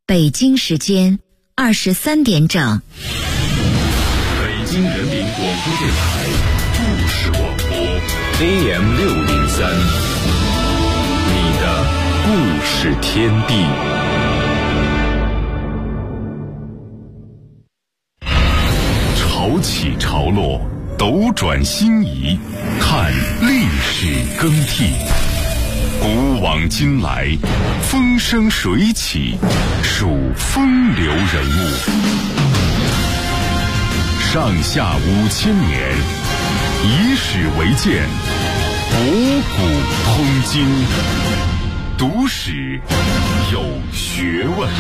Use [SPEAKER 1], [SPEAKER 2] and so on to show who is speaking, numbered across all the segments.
[SPEAKER 1] 北京时间23点整。
[SPEAKER 2] 北京人民广播电台故事广播 AM603， 你的故事天地。潮起潮落，斗转星移，看历史更替。古往今来，风生水起，数风流人物。上下5000年，以史为鉴，博古通今，读史有学问。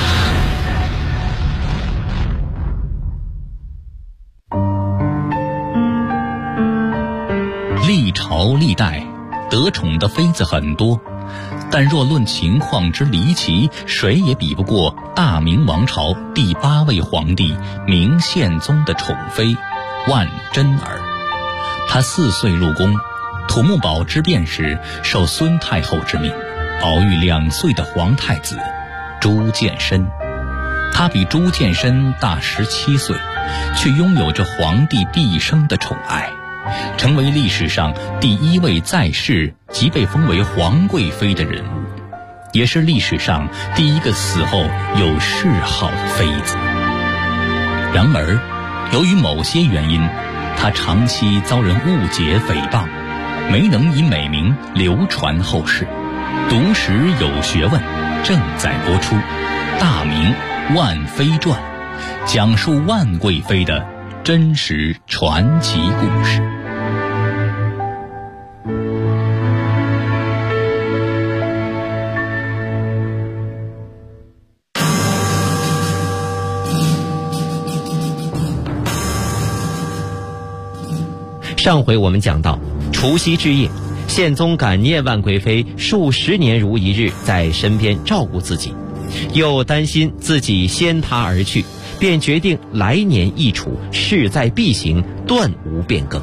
[SPEAKER 3] 历朝历代得宠的妃子很多，但若论情况之离奇，谁也比不过大明王朝第8位皇帝明宪宗的宠妃万贞儿。她4岁入宫，土木堡之变时受孙太后之命，保育2岁的皇太子朱见深。她比朱见深大17岁，却拥有着皇帝毕生的宠爱，成为历史上第1位在世即被封为皇贵妃的人物，也是历史上第1个死后有谥号的妃子。然而，由于某些原因，她长期遭人误解诽谤，没能以美名流传后世。读史有学问正在播出《大明万妃传》，讲述万贵妃的真实传奇故事。
[SPEAKER 4] 上回我们讲到，除夕之夜，宪宗感念万贵妃数10年如一日在身边照顾自己，又担心自己先她而去，便决定来年易储，势在必行，断无变更。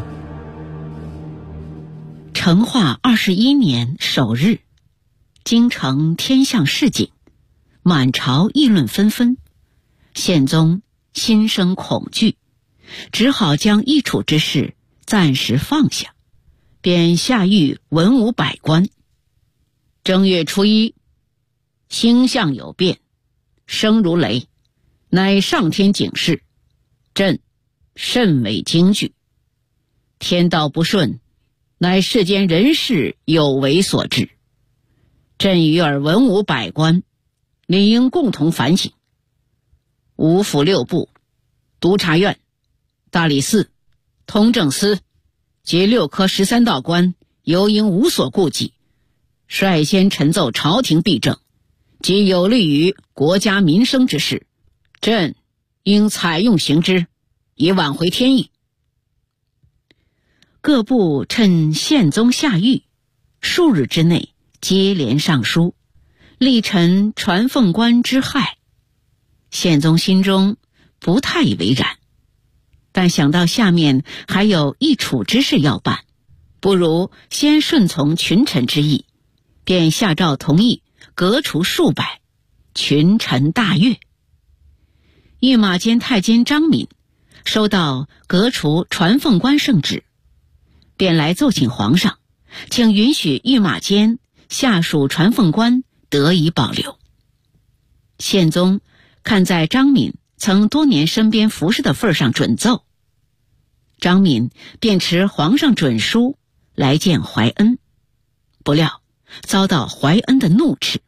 [SPEAKER 5] 成化21年首日，京城天象示警，满朝议论纷纷，宪宗心生恐惧，只好将易储之事暂时放下，便下谕文武百官。正月初1，星象有变，声如雷，乃上天警示，朕甚为惊惧。天道不顺，乃世间人事有为所致。朕与尔文武百官，理应共同反省。五府6部、督察院、大理寺、通政司及6科13道官，尤应无所顾忌，率先陈奏朝廷弊政及有利于国家民生之事，朕应采用行之，以挽回天意。各部趁宪宗下谕，数日之内接连上书，力陈传凤冠之害。宪宗心中不太以为然，但想到下面还有易储之事要办，不如先顺从群臣之意，便下诏同意革除数百，群臣大悦。御马监太监张敏收到革除传凤冠圣旨，便来奏请皇上，请允许御马监下属传凤冠得以保留。宪宗看在张敏曾多年身边服侍的份上准奏，张敏便持皇上准书来见怀恩，不料遭到怀恩的怒斥。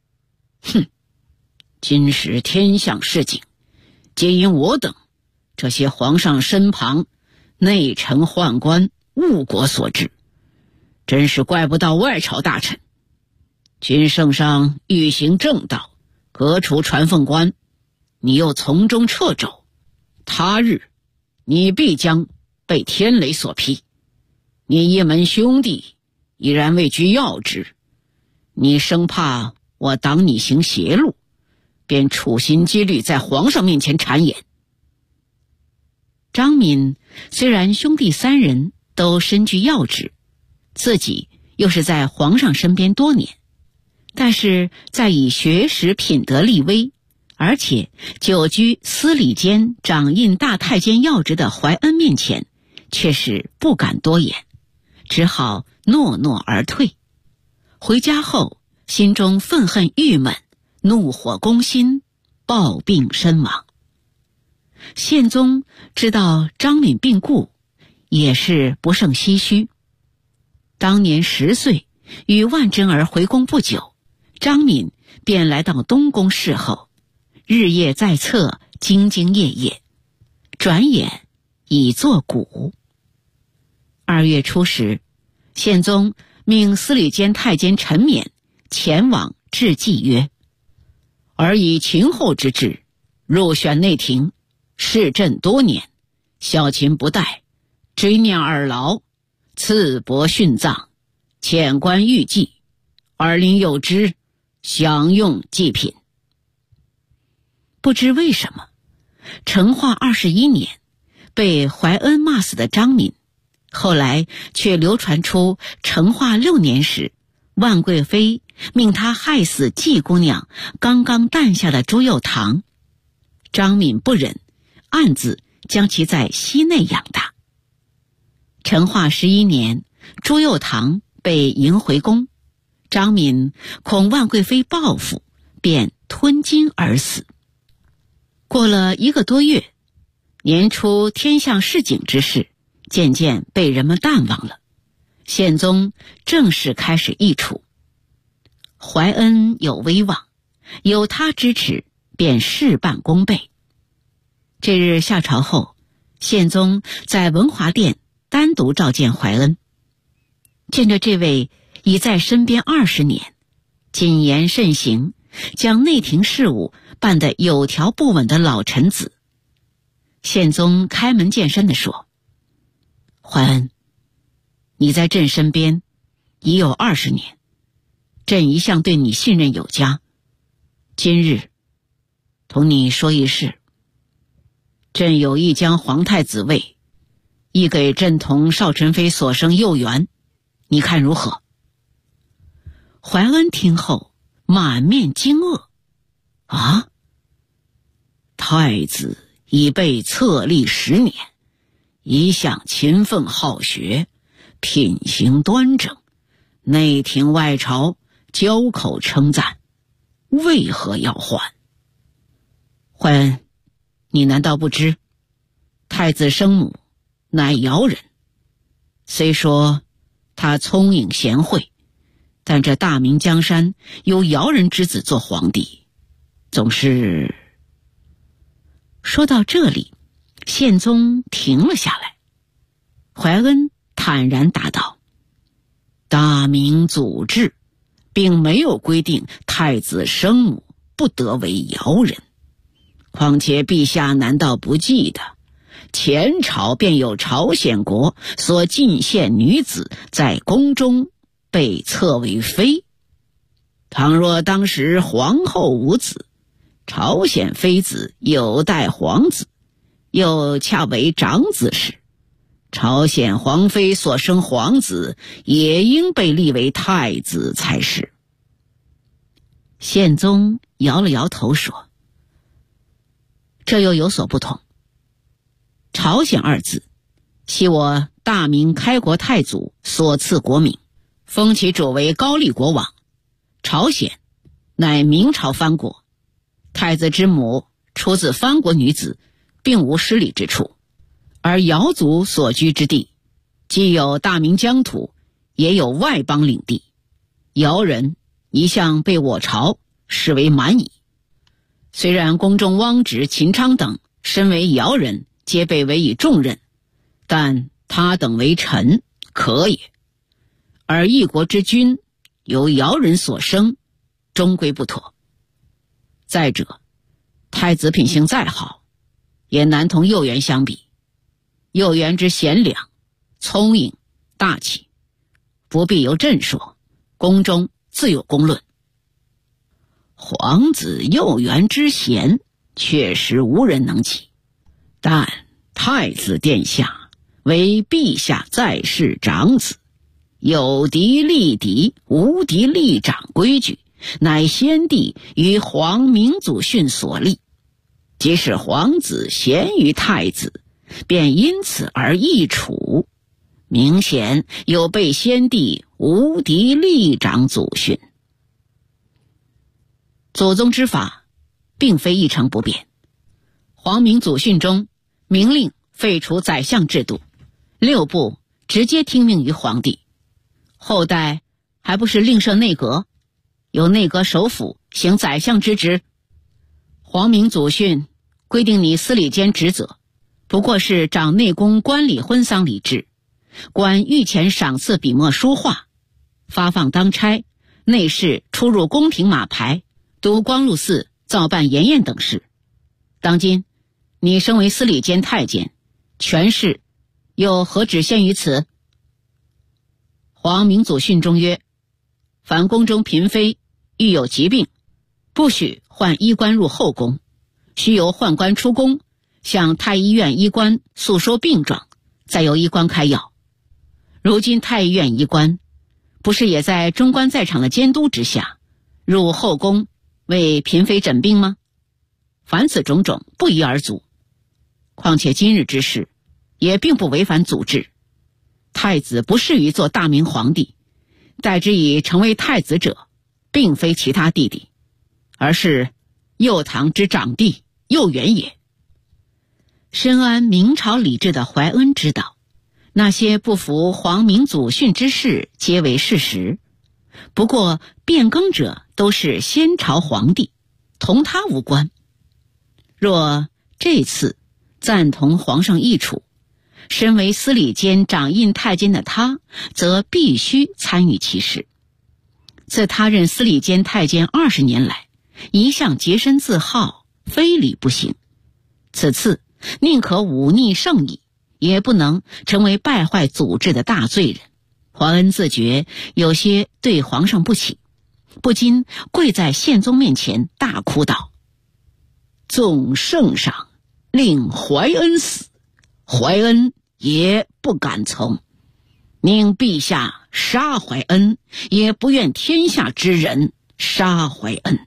[SPEAKER 5] 今时天象示警，皆因我等这些皇上身旁内臣宦官误国所致，真是怪不到外朝大臣。君圣上欲行正道，革除传凤冠，你又从中掣肘，他日你必将被天雷所劈。你一门兄弟已然位居要职，你生怕我挡你行邪路，便处心积虑在皇上面前谗言。张敏虽然兄弟3人都身居要职，自己又是在皇上身边多年，但是在以学识品德立威， 而且久居司礼监掌印大太监要职的怀恩面前，却是不敢多言，只好诺诺而退。回家后，心中愤恨郁闷，怒火攻心，暴病身亡。宪宗知道张敏病故，也是不胜唏嘘。当年10岁，与万贞儿回宫不久，张敏便来到东宫侍候，日夜在侧，兢兢业业，转眼已作古。2月初时，宪宗命司礼监太监陈勉前往致祭曰：而以秦后之志，入选内廷，事朕多年，小秦不待，追念尔劳，赐帛殉葬，遣官御祭，尔临有之，享用祭品。不知为什么，成化21年被怀恩骂死的张敏，后来却流传出成化6年时万贵妃命他害死季姑娘刚刚诞下的朱佑樘，张敏不忍，暗自将其在西内养大。成化11年，朱佑樘被迎回宫，张敏恐万贵妃报复，便吞金而死。过了1个多月，年初天象示警之事渐渐被人们淡忘了，宪宗正式开始议处。怀恩有威望，有他支持，便事半功倍。这日下朝后，宪宗在文华殿单独召见怀恩，见着这位已在身边20年，谨言慎行，将内廷事务办得有条不紊的老臣子，宪宗开门见山地说：怀恩，你在朕身边已有20年，朕一向对你信任有加，今日同你说一事，朕有意将皇太子位移给朕同少宸妃所生幼元，你看如何？怀恩听后满面惊愕，啊，太子已被册立10年，一向勤奋好学，品行端正，内廷外朝交口称赞，为何要换？怀恩，你难道不知，太子生母乃姚人，虽说他聪颖贤惠，但这大明江山由姚人之子做皇帝，总是……说到这里，宪宗停了下来。怀恩坦然答道：大明祖制并没有规定太子生母不得为姚人，况且陛下难道不记得前朝便有朝鲜国所进献女子在宫中被册为妃？倘若当时皇后无子，朝鲜妃子有待皇子，又恰为长子时，朝鲜皇妃所生皇子也应被立为太子才是。宪宗摇了摇头说：这又有所不同。朝鲜2字系我大明开国太祖所赐国名，封其主为高丽国王。朝鲜乃明朝藩国，太子之母出自藩国女子，并无失礼之处。而瑶族所居之地，既有大明疆土，也有外邦领地，瑶人一向被我朝视为蛮夷。虽然宫中汪直、秦昌等身为瑶人，皆被委以重任，但他等为臣，可也。而一国之君由瑶人所生，终归不妥。再者，太子品行再好，也难同幼元相比。幼元之贤良、聪颖、大气，不必由朕说，宫中自有公论。皇子幼元之贤，确实无人能及，但太子殿下为陛下在世长子，有嫡立嫡，无嫡立长规矩乃先帝于皇明祖训所立，即使皇子贤于太子，便因此而易处，明显有被先帝无敌力掌祖训。祖宗之法并非一成不变，皇明祖训中明令废除宰相制度，6部直接听命于皇帝，后代还不是另设内阁，由内阁首辅行宰相之职。皇明祖训规定你司礼监职责不过是掌内宫官礼婚丧礼制，管御前赏赐笔墨书画，发放当差，内侍出入宫廷马牌，读光禄寺，造办筵宴等事。当今你升为司礼监太监，权势又何止限于此？皇明祖训中曰，凡宫中嫔妃遇有疾病，不许换衣冠入后宫，须由宦官出宫，向太医院医官诉说病状，再由医官开药。如今太医院医官不是也在中官在场的监督之下，入后宫为嫔妃诊病吗？凡此种种不一而足。况且今日之事也并不违反祖制，太子不适于做大明皇帝，代之以成为太子者，并非其他弟弟，而是幼堂之长弟幼元也。深谙明朝礼制的怀恩知道，那些不服皇明祖训之事皆为事实，不过变更者都是先朝皇帝，同他无关。若这次赞同皇上议处，身为司礼监掌印太监的他，则必须参与其事。自他任司礼监太监20年来，一向洁身自好，非礼不行。此次宁可忤逆圣意，也不能成为败坏祖制的大罪人。怀恩自觉有些对皇上不起，不禁跪在宪宗面前大哭道：纵圣上令怀恩死，怀恩也不敢从；宁陛下杀怀恩，也不愿天下之人杀怀恩。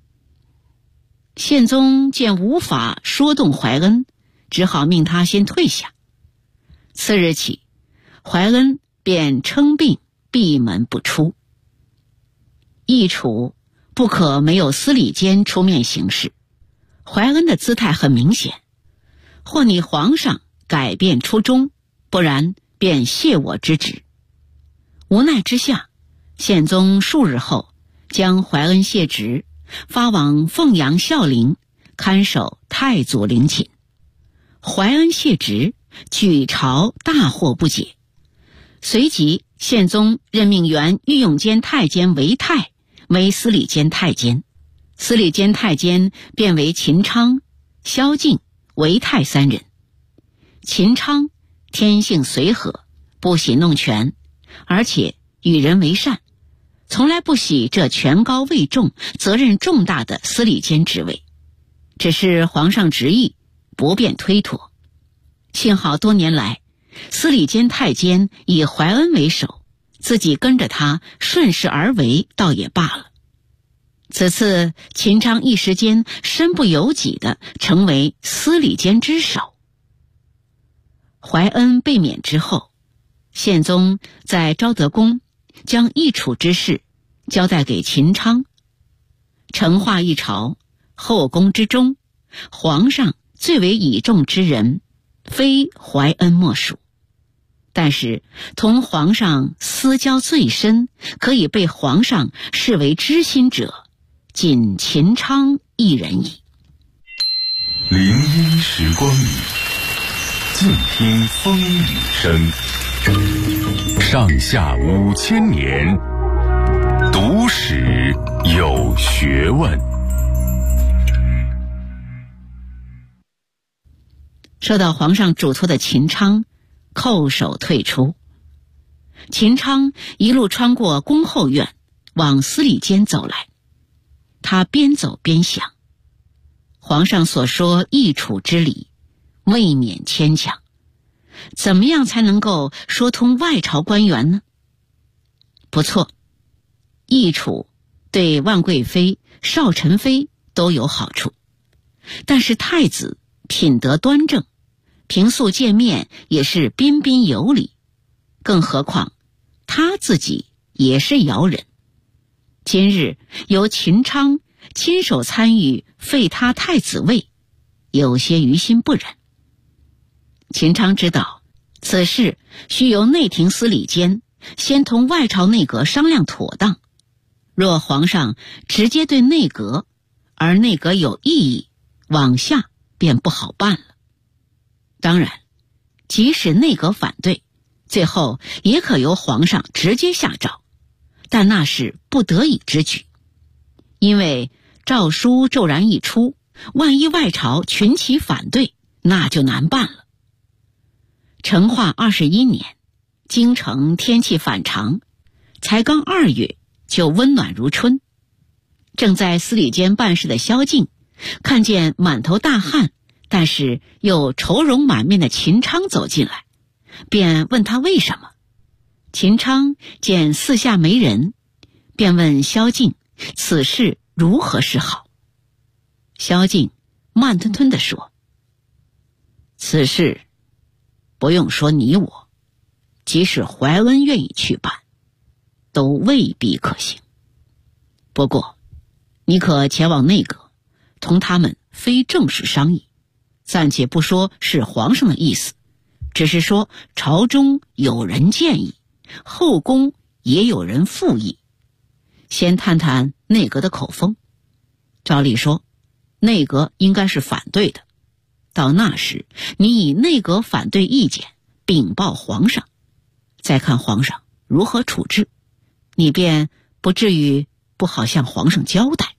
[SPEAKER 5] 宪宗见无法说动怀恩，只好命他先退下。次日起，怀恩便称病闭门不出。议处不可没有司礼监出面行事，怀恩的姿态很明显，或你皇上改变初衷，不然便卸我之职。无奈之下，宪宗数日后将怀恩卸职，发往凤阳孝陵看守太祖陵寝。怀恩卸职，举朝大惑不解。随即宪宗任命原御用监太监韦泰为司礼监太监，司礼监太监变为秦昌、萧敬、韦泰3人。秦昌天性随和，不喜弄权，而且与人为善，从来不喜这权高位重、责任重大的司礼监职位，只是皇上执意，不便推脱。幸好多年来司礼监太监以怀恩为首，自己跟着他顺势而为，倒也罢了。此次秦昌一时间身不由己地成为司礼监之首。怀恩被免之后，宪宗在昭德宫将议处之事交代给秦昌。成化一朝，后宫之中，皇上最为倚重之人，非怀恩莫属。但是同皇上私交最深，可以被皇上视为知心者，仅秦昌一人矣。
[SPEAKER 2] 林荫时光里，静听风雨声。上下5000年，读史有学问。
[SPEAKER 5] 受到皇上嘱托的秦昌叩首退出。秦昌一路穿过宫后院，往司礼监走来。他边走边想，皇上所说议处之理未免牵强，怎么样才能够说通外朝官员呢？不错，议处对万贵妃、邵宸妃都有好处。但是太子品德端正，平素见面也是彬彬有礼，更何况他自己也是瑶人。今日由秦昌亲手参与废他太子位，有些于心不忍。秦昌知道此事需由内廷司礼监先同外朝内阁商量妥当，若皇上直接对内阁，而内阁有异议，往下便不好办了。当然，即使内阁反对，最后也可由皇上直接下诏，但那是不得已之举，因为诏书骤然一出，万一外朝群起反对，那就难办了。成化21年，京城天气反常，才刚2月就温暖如春。正在司礼监办事的萧敬看见满头大汗但是又愁容满面的秦昌走进来，便问他为什么。秦昌见四下没人，便问萧敬此事如何是好。萧敬慢吞吞地说，此事不用说你我，即使怀恩愿意去办，都未必可行。不过你可前往内阁，同他们非正式商议，暂且不说是皇上的意思，只是说朝中有人建议，后宫也有人附议，先探探内阁的口风。照理说内阁应该是反对的，到那时你以内阁反对意见禀报皇上，再看皇上如何处置，你便不至于不好向皇上交代。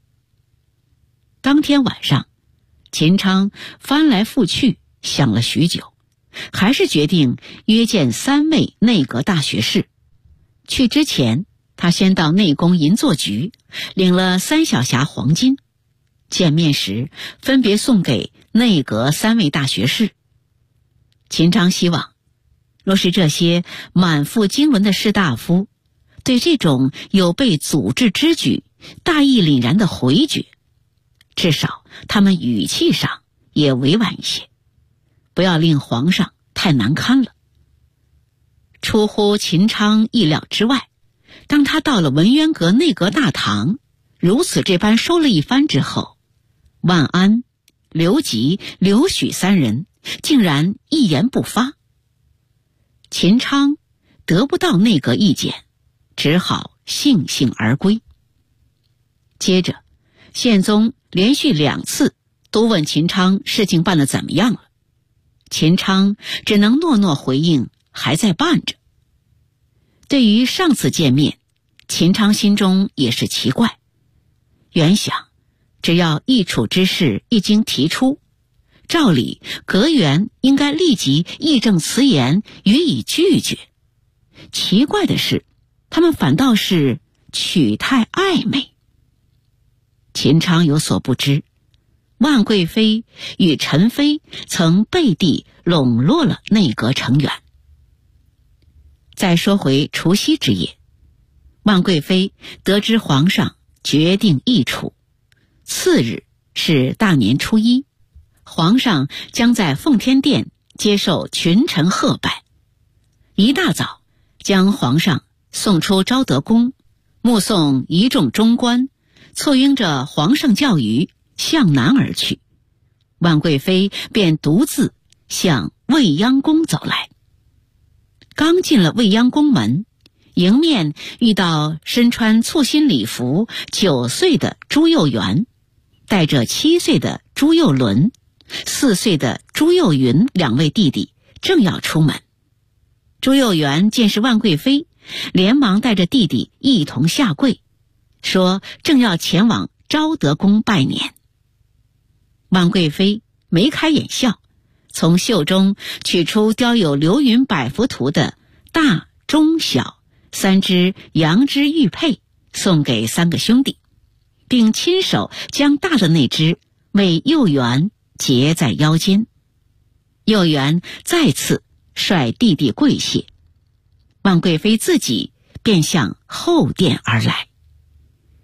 [SPEAKER 5] 当天晚上，秦昌翻来覆去想了许久，还是决定约见3位内阁大学士。去之前，他先到内宫银座局领了3小匣黄金，见面时分别送给内阁3位大学士。秦昌希望，若是这些满腹经纶的士大夫对这种有被组织之举大义凛然的回绝，至少他们语气上也委婉一些，不要令皇上太难堪了。出乎秦昌意料之外，当他到了文渊阁内阁大堂，如此这般收了一番之后，万安、刘吉、刘许3人竟然一言不发。秦昌得不到内阁意见，只好悻悻而归。接着宪宗连续2次都问秦昌事情办得怎么样了，秦昌只能诺诺回应还在办着。对于上次见面，秦昌心中也是奇怪，原想只要议处之事一经提出，照理阁员应该立即义正辞严予以拒绝，奇怪的是他们反倒是取态暧昧。秦昌有所不知，万贵妃与陈妃曾背地笼络了内阁成员。再说回除夕之夜，万贵妃得知皇上决定议处，次日是大年初1，皇上将在奉天殿接受群臣贺拜。一大早将皇上送出昭德宫，目送一众中官簇拥着皇上轿舆向南而去，万贵妃便独自向未央宫走来。刚进了未央宫门，迎面遇到身穿簇新礼服9岁的朱佑元，带着7岁的朱佑伦、4岁的朱佑云2位弟弟正要出门。朱佑元见是万贵妃，连忙带着弟弟一同下跪，说正要前往昭德宫拜年。万贵妃眉开眼笑，从袖中取出雕有流云百幅图的大、中、小3只羊脂玉佩，送给3个兄弟，并亲手将大的那只为幼元结在腰间。幼元再次率弟弟跪谢，万贵妃自己便向后殿而来。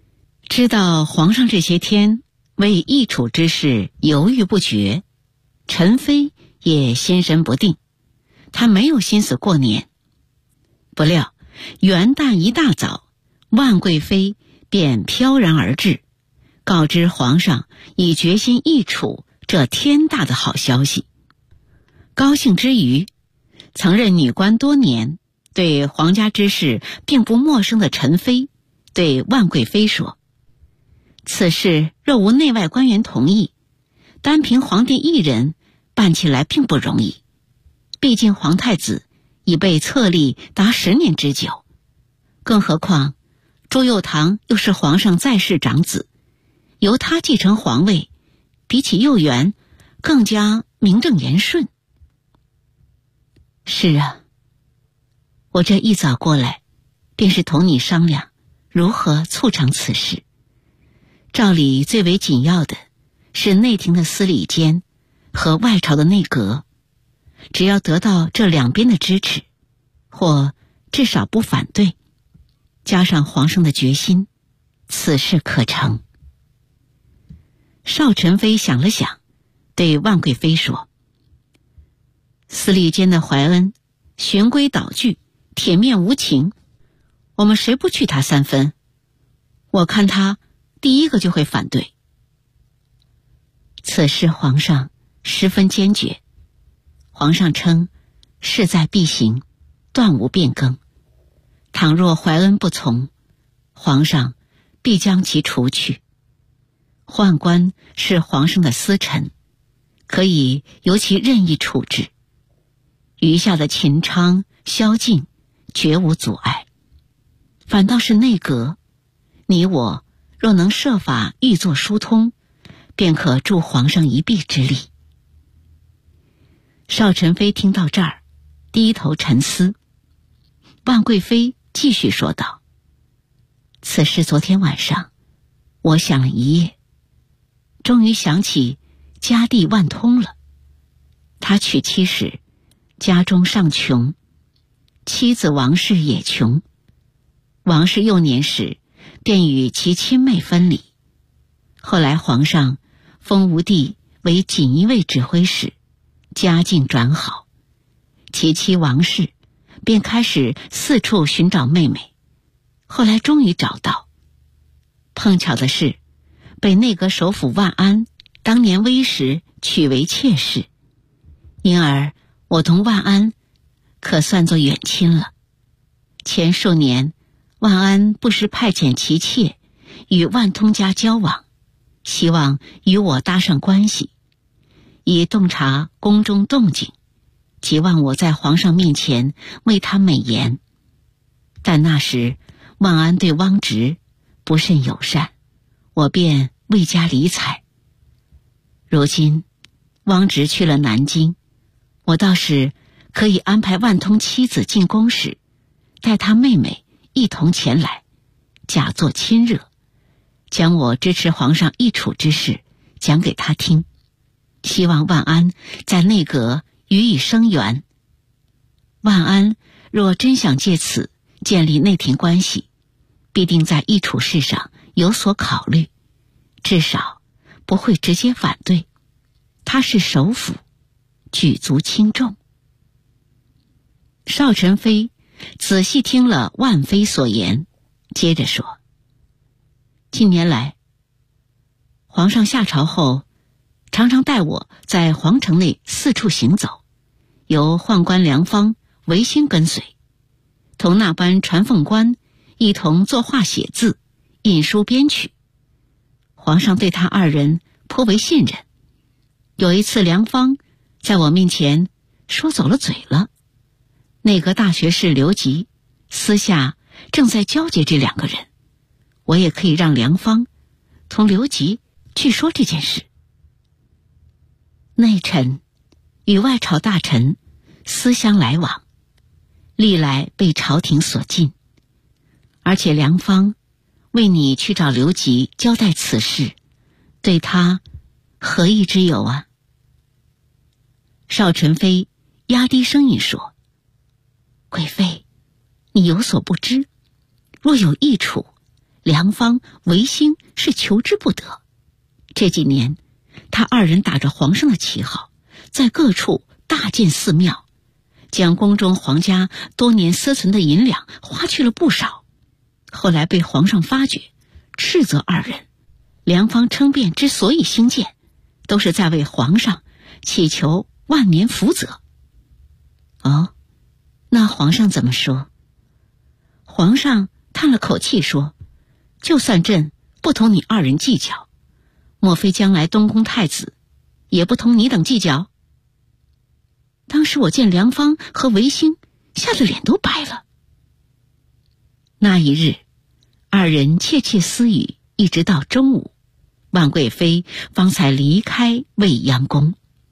[SPEAKER 5] 知道皇上这些天为易储之事犹豫不决，陈妃也心神不定，她没有心思过年。不料元旦一大早，万贵妃便飘然而至，告知皇上已决心易储这天大的好消息。高兴之余，曾任女官多年，对皇家之事并不陌生的陈妃对万贵妃说，此事若无内外官员同意，单凭皇帝一人办起来并不容易，毕竟皇太子已被册立达10年之久，更何况朱佑樘又是皇上在世长子，由他继承皇位，比起幼元更加名正言顺。是啊，我这一早过来便是同你商量如何促成此事。照理最为紧要的是内廷的司礼监和外朝的内阁，只要得到这两边的支持，或至少不反对，加上皇上的决心，此事可成。邵宸妃想了想，对万贵妃说，司礼监的怀恩循规蹈矩，铁面无情，我们谁不去他3分？我看他第一个就会反对。此事皇上十分坚决，皇上称势在必行，断无变更。倘若怀恩不从，皇上必将其除去。宦官是皇上的私臣，可以由其任意处置，余下的秦昌、萧敬绝无阻碍。反倒是内阁，你我若能设法预作疏通，便可助皇上一臂之力。邵宸妃听到这儿，低头沉思。万贵妃继续说道，此事昨天晚上我想了一夜，终于想起家弟万通了。他娶妻时家中尚穷，妻子王氏也穷。王氏幼年时便与其亲妹分离，后来皇上封吴地为锦衣卫指挥使，家境转好，其妻王氏便开始四处寻找妹妹，后来终于找到。碰巧的是，被内阁首辅万安当年危时娶为妾室，因而我同万安可算作远亲了。前数年万安不时派遣其妾与万通家交往，希望与我搭上关系，以洞察宫中动静，期望我在皇上面前为他美言。但那时万安对汪直不甚友善，我便未加理睬。如今汪直去了南京，我倒是可以安排万通妻子进宫时，带他妹妹一同前来，假作亲热，将我支持皇上易储之事讲给他听，希望万安在内阁予以声援。万安若真想借此建立内廷关系，必定在易储事上有所考虑，至少不会直接反对。他是首辅，举足轻重。邵宸妃仔细听了万妃所言，接着说，近年来皇上下朝后，常常带我在皇城内四处行走，由宦官梁方维新跟随，同那班传奉官一同作画写字，印书编曲。皇上对他2人颇为信任。有一次梁方在我面前说走了嘴了，内阁大学士刘吉私下正在交接这2个人，我也可以让梁方同刘吉去说这件事。内臣与外朝大臣私相来往，历来被朝廷所禁，而且梁方为你去找刘吉交代此事，对他何益之有啊？邵宸妃压低声音说，贵妃，你有所不知，若有易储， 梁方、韦兴是求之不得。这几年，他二人打着皇上的旗号，在各处大建寺庙，将宫中皇家多年赊存的银两花去了不少。后来被皇上发觉，斥责二人。梁方称辩之所以兴建，都是在为皇上祈求万年福泽。哦，那皇上怎么说？皇上叹了口气说，就算朕不同你二人计较，莫非将来东宫太子也不同你等计较？当时我见梁方和韦兴吓得脸都白了。那一日，二人窃窃私语，一直到中午，万贵妃方才离开未央宫。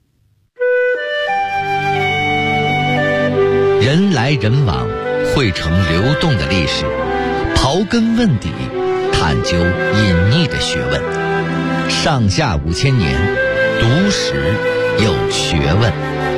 [SPEAKER 6] 人来人往，汇成流动的历史，刨根问底，探究隐匿的学问。上下5000年，读史有学问。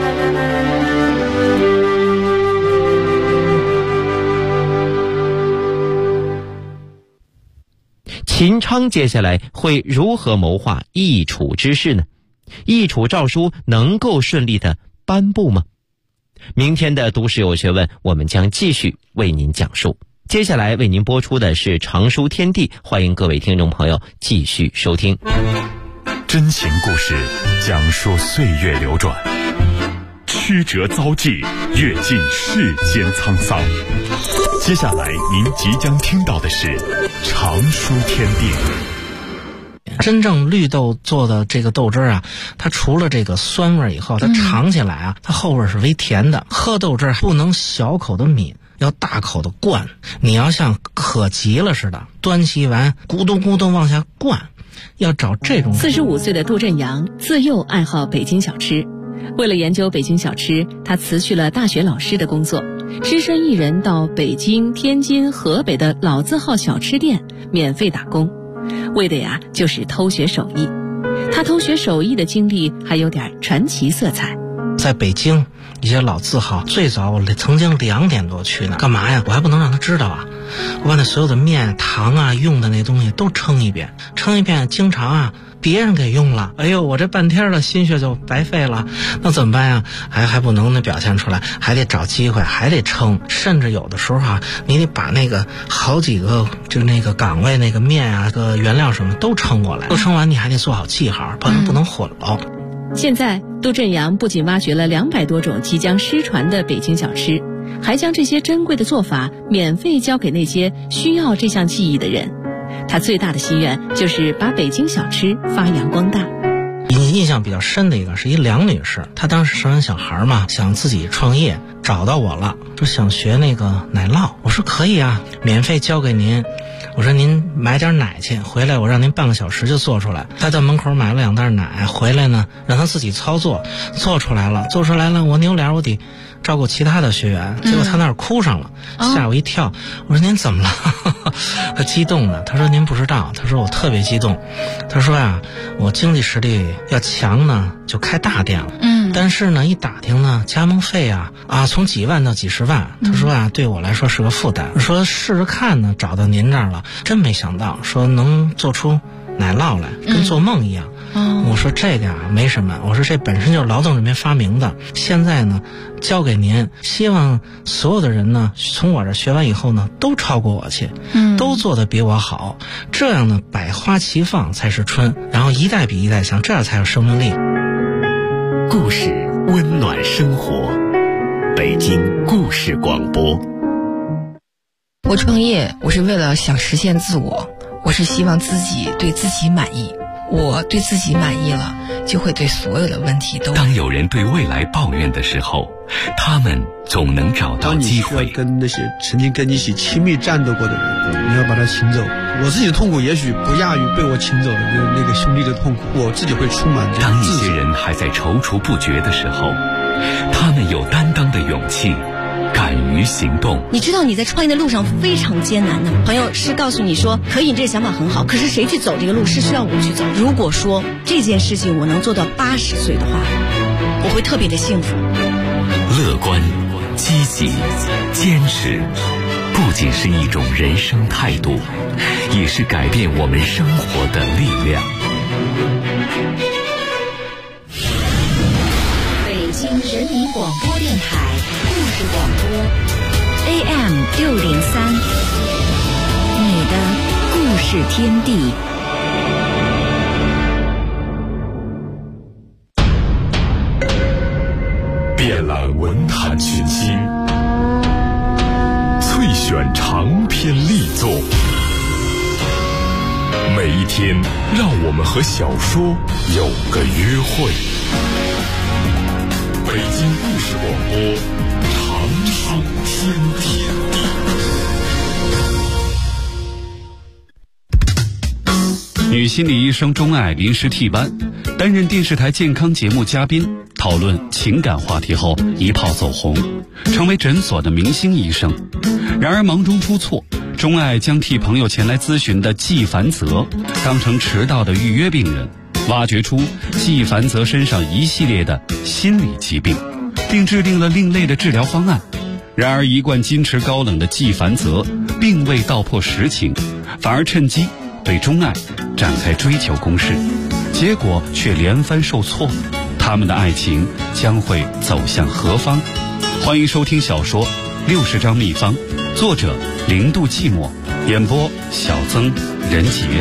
[SPEAKER 4] 秦昌接下来会如何谋划易楚之事呢？易楚诏书能够顺利的颁布吗？明天的读史有学问，我们将继续为您讲述。接下来为您播出的是常书天地，欢迎各位听众朋友继续收听。
[SPEAKER 2] 真情故事，讲述岁月流转，曲折遭际，阅尽世间沧桑。接下来您即将听到的是常书天地。
[SPEAKER 7] 真正绿豆做的这个豆汁啊，它除了这个酸味以后，它尝起来啊，它后味是微甜的。喝豆汁不能小口的抿，要大口的灌。你要像渴急了似的，端起完咕咚咕咚往下灌，要找这种。
[SPEAKER 8] 45岁的杜振阳自幼爱好北京小吃，为了研究北京小吃，他辞去了大学老师的工作，只身一人到北京、天津、河北的老字号小吃店免费打工，为的呀就是偷学手艺。他偷学手艺的经历还有点传奇色彩。
[SPEAKER 7] 在北京一些老字号，最早我曾经2点多去呢，干嘛呀？我还不能让他知道啊！我把那所有的面、糖啊、用的那东西都称一遍，经常啊别人给用了，哎呦，我这半天的心血就白费了，那怎么办呀？还不能表现出来，还得找机会，还得称，甚至有的时候啊，你得把那个好几个就那个岗位那个面啊、个原料什么都称过来，都称完你还得做好记号，不能混了。
[SPEAKER 8] 现在杜振阳不仅挖掘了200多种即将失传的北京小吃，还将这些珍贵的做法免费交给那些需要这项技艺的人。他最大的心愿就是把北京小吃发扬光大。
[SPEAKER 7] 印象比较深的一个是一梁女士，她当时生完小孩嘛，想自己创业，找到我了，说想学那个奶酪。我说可以啊，免费交给您。我说您买点奶去，回来我让您半个小时就做出来。她到门口买了2袋奶，回来呢让她自己操作，做出来了，我扭脸我得照顾其他的学员，结果她那儿哭上了，吓我一跳。我说您怎么了？她激动的，她说您不知道，她说我特别激动，她说呀，我经济实力要强呢就开大店了，但是呢一打听呢加盟费啊从几万到几十万，她说啊对我来说是个负担，说试试看呢，找到您这儿了，真没想到说能做出奶酪来，跟做梦一样。我说这个呀没什么，我说这本身就是劳动人民发明的，现在呢交给您，希望所有的人呢从我这学完以后呢都超过我去，都做得比我好，这样呢百花齐放才是春，然后一代比一代强，这样才有生命力。
[SPEAKER 2] 故事温暖生活，北京故事广播。
[SPEAKER 9] 我创业，我是为了想实现自我，我是希望自己对自己满意，我对自己满意了，就会对所有的问题都。
[SPEAKER 2] 当有人对未来抱怨的时候，他们总能找到机会。
[SPEAKER 10] 当你需要跟那些曾经跟你一起亲密战斗过的人，你要把他请走。我自己的痛苦也许不亚于被我请走的那个兄弟的痛苦，我自己会充满这种
[SPEAKER 2] 当一些人还在踌躇不决的时候，他们有担当的勇气，敢于行动。
[SPEAKER 11] 你知道你在创业的路上非常艰难的，朋友是告诉你说可以，你这个想法很好，可是谁去走这个路是需要我去走。如果说这件事情我能做到80岁的话，我会特别的幸福。
[SPEAKER 2] 乐观、积极、坚持， 不仅是一种人生态度，也是改变我们生活的力量。
[SPEAKER 1] 北京人民广播电台故事广播 AM603，你的故事天地。
[SPEAKER 2] 遍览文坛群星，萃选长篇力作，每一天让我们和小说有个约会。北京故事广播，长寿天地。
[SPEAKER 12] 女心理医生钟爱临时替班，担任电视台健康节目嘉宾，讨论情感话题后一炮走红，成为诊所的明星医生。然而忙中出错，钟爱将替朋友前来咨询的季凡泽当成迟到的预约病人，挖掘出季凡泽身上一系列的心理疾病，并制定了另类的治疗方案。然而一贯矜持高冷的季凡泽并未道破实情，反而趁机对钟爱展开追求攻势，结果却连番受挫。他们的爱情将会走向何方？欢迎收听小说《60张秘方》，作者0度寂寞，演播小曾、任杰。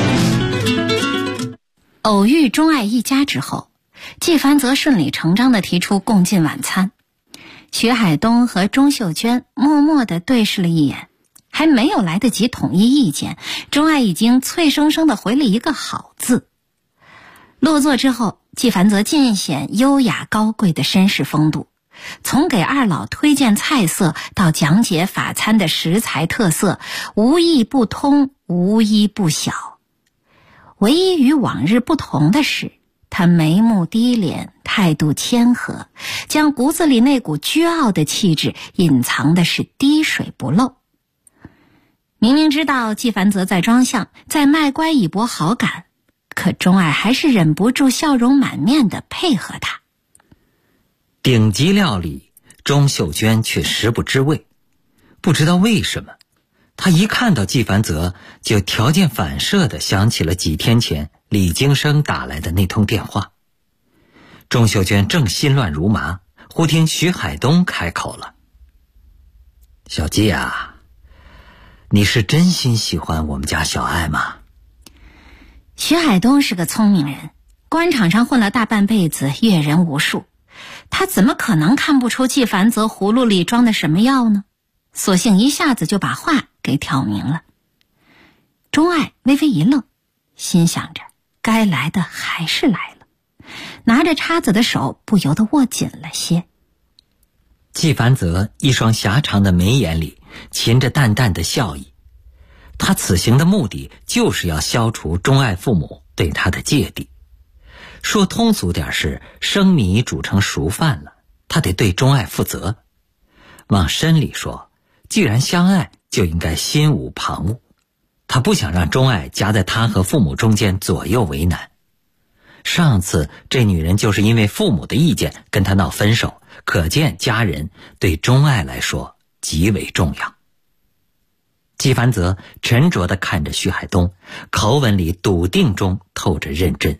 [SPEAKER 5] 偶遇钟爱一家之后，季凡泽顺理成章地提出共进晚餐。徐海东和钟秀娟默默地对视了一眼，还没有来得及统一意见，钟爱已经脆生生地回了一个好字。落座之后，季凡泽尽显优雅高贵的绅士风度，从给二老推荐菜色到讲解法餐的食材特色，无一不通，无一不晓。唯一与往日不同的是，他眉目低敛，态度谦和，将骨子里那股倨傲的气质隐藏的是滴水不漏。明明知道季凡泽在装相，在卖乖以博好感，可钟爱还是忍不住笑容满面地配合他。
[SPEAKER 6] 顶级料理，钟秀娟却食不知味。不知道为什么，她一看到季凡泽，就条件反射地想起了几天前李京生打来的那通电话。钟秀娟正心乱如麻，忽听徐海东开口了：“小季啊，你是真心喜欢我们家小爱吗？”
[SPEAKER 5] 徐海东是个聪明人，官场上混了大半辈子，阅人无数，他怎么可能看不出季凡泽葫芦里装的什么药呢？索性一下子就把话给挑明了。钟爱微微一愣，心想着该来的还是来了，拿着叉子的手不由得握紧了些。
[SPEAKER 6] 季凡泽一双狭长的眉眼里噙着淡淡的笑意，他此行的目的就是要消除钟爱父母对他的芥蒂。说通俗点是，生米煮成熟饭了，他得对钟爱负责。往深里说，既然相爱，就应该心无旁骛。他不想让钟爱夹在他和父母中间左右为难。上次这女人就是因为父母的意见跟他闹分手，可见家人对钟爱来说极为重要。季凡泽沉着地看着徐海东，口吻里笃定中透着认真。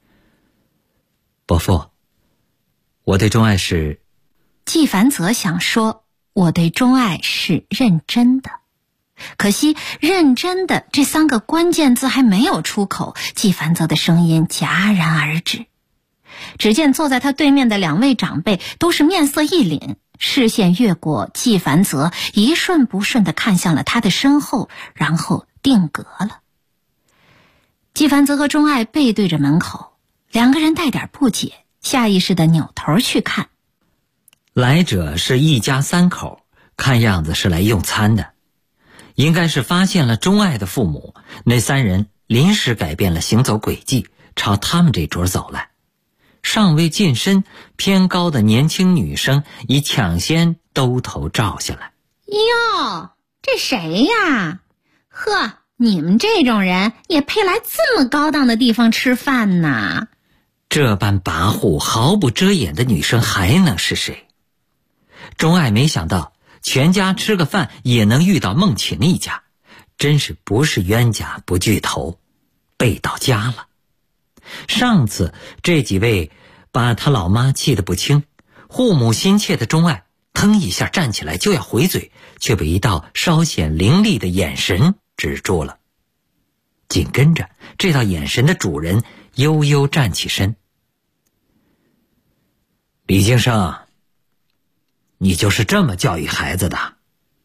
[SPEAKER 6] 伯父，我对钟爱是……
[SPEAKER 5] 季凡泽想说我对钟爱是认真的，可惜认真的这3个关键字还没有出口，季凡泽的声音戛然而止。只见坐在他对面的2位长辈都是面色一凛，视线越过季凡泽，一瞬不瞬地看向了他的身后，然后定格了。季凡泽和钟爱背对着门口，2个人带点不解，下意识地扭头去看。
[SPEAKER 6] 来者是一家3口，看样子是来用餐的。应该是发现了钟爱的父母，那3人临时改变了行走轨迹，朝他们这桌走来。尚未近身，偏高的年轻女生已抢先兜头照下来。
[SPEAKER 13] 哟，这谁呀？呵，你们这种人也配来这么高档的地方吃饭呢？
[SPEAKER 6] 这般跋扈毫不遮掩的女生还能是谁？钟爱没想到
[SPEAKER 14] 全家吃个饭也能遇到孟晴一家，真是不是冤家不聚头，背到家了。上次这几位把他老妈气得不轻，护母心切的钟爱腾一下站起来就要回嘴，却被一道稍显凌厉的眼神止住了。紧跟着这道眼神的主人悠悠站起身。李京生，你就是这么教育孩子的？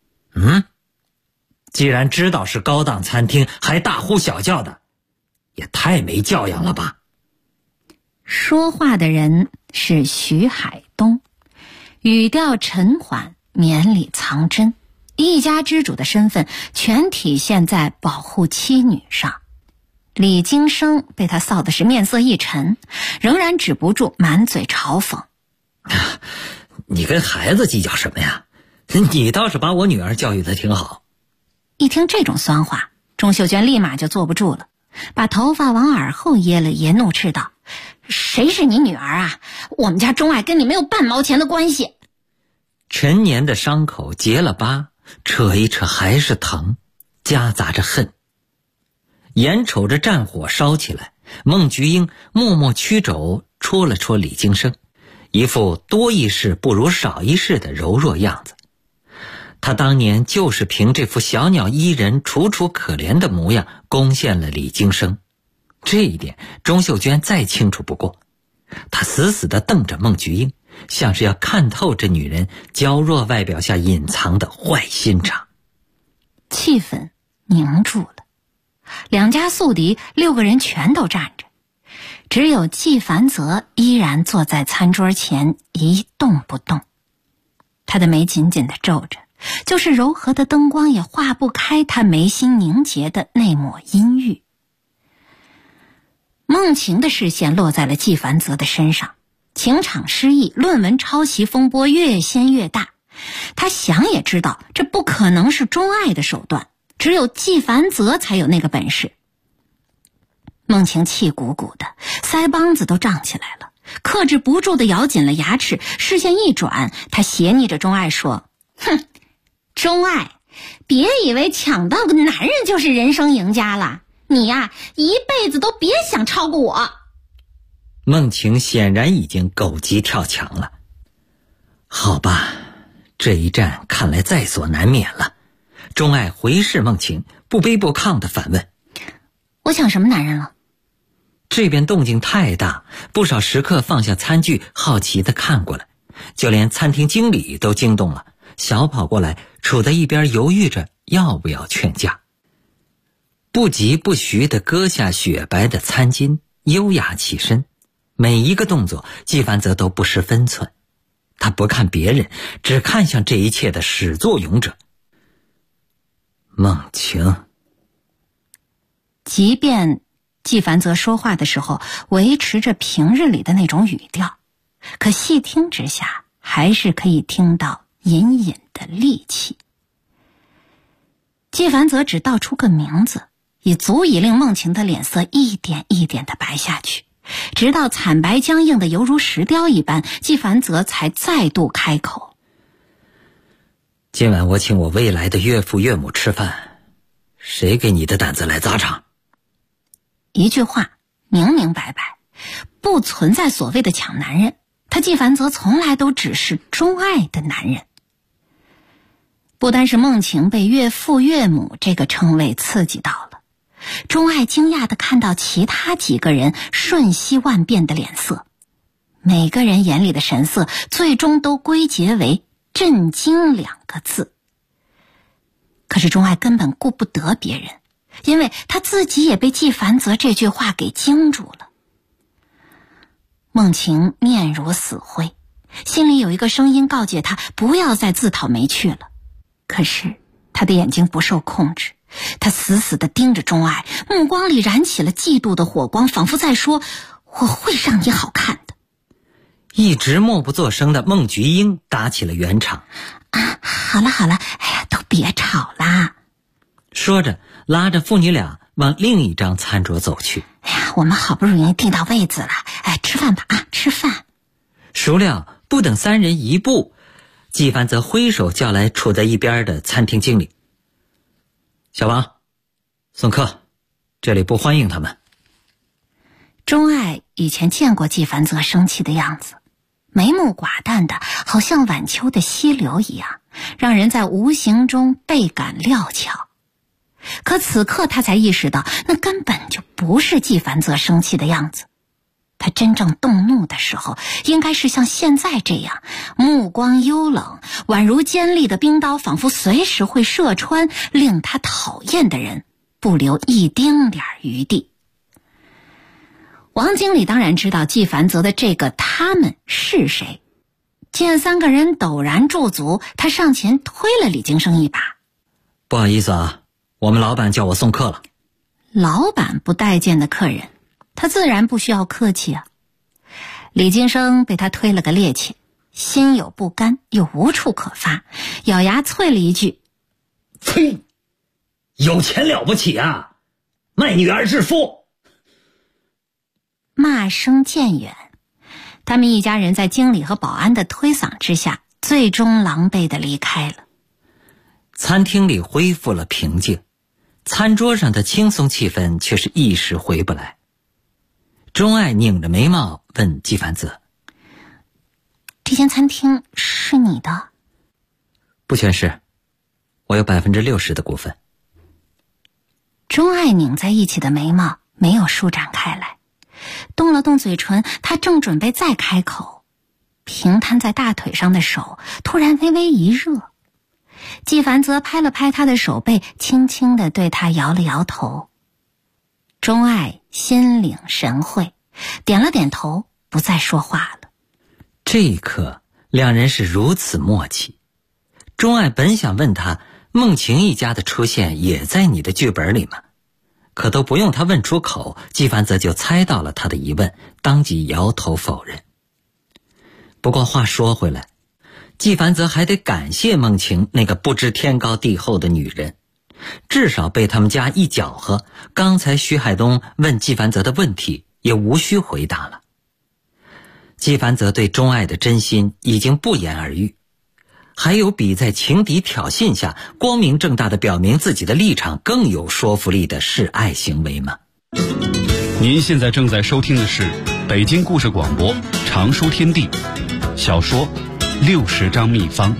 [SPEAKER 14] 既然知道是高档餐厅还大呼小叫的，也太没教养了吧。
[SPEAKER 13] 说话的人是徐海东，语调沉缓，绵里藏针，一家之主的身份全体现在保护妻女上。李京生被他臊的是面色一沉，仍然止不住满嘴嘲讽。
[SPEAKER 14] 你跟孩子计较什么呀？你倒是把我女儿教育得挺好。
[SPEAKER 13] 一听这种酸话，钟秀娟立马就坐不住了，把头发往耳后掖了掖，怒斥道：谁是你女儿啊？我们家钟爱跟你没有半毛钱的关系。
[SPEAKER 14] 陈年的伤口结了疤，扯一扯还是疼，夹杂着恨。眼瞅着战火烧起来，孟菊英默默屈肘戳了戳李京生，一副多一事不如少一事的柔弱样子。他当年就是凭这副小鸟依人楚楚可怜的模样攻陷了李京生，这一点钟秀娟再清楚不过。她死死地瞪着孟菊英，像是要看透这女人娇弱外表下隐藏的坏心肠。
[SPEAKER 13] 气氛凝住了，两家宿敌6个人全都站着，只有季凡泽依然坐在餐桌前一动不动。他的眉紧紧地皱着，就是柔和的灯光也化不开他眉心凝结的那抹阴郁。孟晴的视线落在了季凡泽的身上，情场失意，论文抄袭风波越掀越大。他想也知道这不可能是钟爱的手段，只有季凡泽才有那个本事。孟晴气鼓鼓的，腮帮子都胀起来了，克制不住地咬紧了牙齿，视线一转，他斜睨着钟爱说：哼，钟爱，别以为抢到个男人就是人生赢家了，你呀，一辈子都别想超过我。
[SPEAKER 14] 孟晴显然已经狗急跳墙了。好吧，这一战看来在所难免了。钟爱回视孟晴，不卑不亢地反问：
[SPEAKER 13] 我抢什么男人了？
[SPEAKER 14] 这边动静太大，不少食客放下餐具，好奇地看过来，就连餐厅经理都惊动了，小跑过来，杵在一边犹豫着要不要劝架。不疾不徐地割下雪白的餐巾，优雅起身，每一个动作季凡泽都不失分寸。他不看别人，只看向这一切的始作俑者孟晴。
[SPEAKER 13] 即便季凡泽说话的时候维持着平日里的那种语调，可细听之下还是可以听到隐隐的戾气。季凡泽只道出个名字，已足以令孟晴的脸色一点一点地白下去，直到惨白僵硬的犹如石雕一般，季凡泽才再度开口：
[SPEAKER 14] 今晚我请我未来的岳父岳母吃饭，谁给你的胆子来砸场？
[SPEAKER 13] 一句话明明白白，不存在所谓的抢男人，他季凡泽从来都只是钟爱的男人。不单是孟晴被岳父岳母这个称谓刺激到了，钟爱惊讶地看到其他几个人瞬息万变的脸色，每个人眼里的神色最终都归结为震惊2个字。可是钟爱根本顾不得别人，因为他自己也被季凡泽这句话给惊住了。孟晴面如死灰，心里有一个声音告诫他不要再自讨没趣了。可是他的眼睛不受控制，他死死地盯着钟爱，目光里燃起了嫉妒的火光，仿佛在说：我会让你好看的。
[SPEAKER 14] 一直默不作声的孟菊英打起了圆场：
[SPEAKER 13] 好了好了，哎呀，都别吵啦。
[SPEAKER 14] 说着拉着父女俩往另一张餐桌走去。
[SPEAKER 13] 哎呀，我们好不容易订到位子了，哎，吃饭吧啊，吃饭。
[SPEAKER 14] 孰料不等3人一步， 纪凡则挥手叫来处在一边的餐厅经理：“小王，送客，这里不欢迎他们。”
[SPEAKER 13] 钟爱以前见过纪凡泽生气的样子，眉目寡淡的，好像晚秋的溪流一样，让人在无形中倍感料峭。可此刻他才意识到，那根本就不是纪凡泽生气的样子。他真正动怒的时候，应该是像现在这样，目光幽冷，宛如尖利的冰刀，仿佛随时会射穿令他讨厌的人，不留一丁点余地。王经理当然知道纪凡泽的这个他们是谁，见三个人陡然驻足，他上前推了李京生一把：“
[SPEAKER 14] 不好意思啊，我们老板叫我送客了。”
[SPEAKER 13] 老板不待见的客人，他自然不需要客气啊。李京生被他推了个趔趄，心有不甘又无处可发，咬牙啐了一句：“
[SPEAKER 14] 呸！有钱了不起啊，卖女儿致富！”
[SPEAKER 13] 骂声渐远，他们一家人在经理和保安的推搡之下，最终狼狈地离开了。
[SPEAKER 14] 餐厅里恢复了平静，餐桌上的轻松气氛却是一时回不来。钟爱拧着眉毛问纪凡泽：“
[SPEAKER 13] 这间餐厅是你的？”“
[SPEAKER 14] 不全是，我有60%的股份。”
[SPEAKER 13] 钟爱拧在一起的眉毛没有舒展开来，动了动嘴唇，他正准备再开口，平摊在大腿上的手突然微微一热。纪凡泽拍了拍他的手背，轻轻地对他摇了摇头。钟爱心领神会，点了点头，不再说话了。
[SPEAKER 14] 这一刻两人是如此默契。钟爱本想问他，孟晴一家的出现也在你的剧本里吗？可都不用他问出口，纪凡泽就猜到了他的疑问，当即摇头否认。不过话说回来，纪凡泽还得感谢孟晴那个不知天高地厚的女人，至少被他们家一搅和，刚才徐海东问纪凡泽的问题也无需回答了。纪凡泽对钟爱的真心已经不言而喻，还有比在情敌挑衅下光明正大的表明自己的立场更有说服力的示爱行为吗？
[SPEAKER 12] 您现在正在收听的是北京故事广播常书天地小说60章秘方。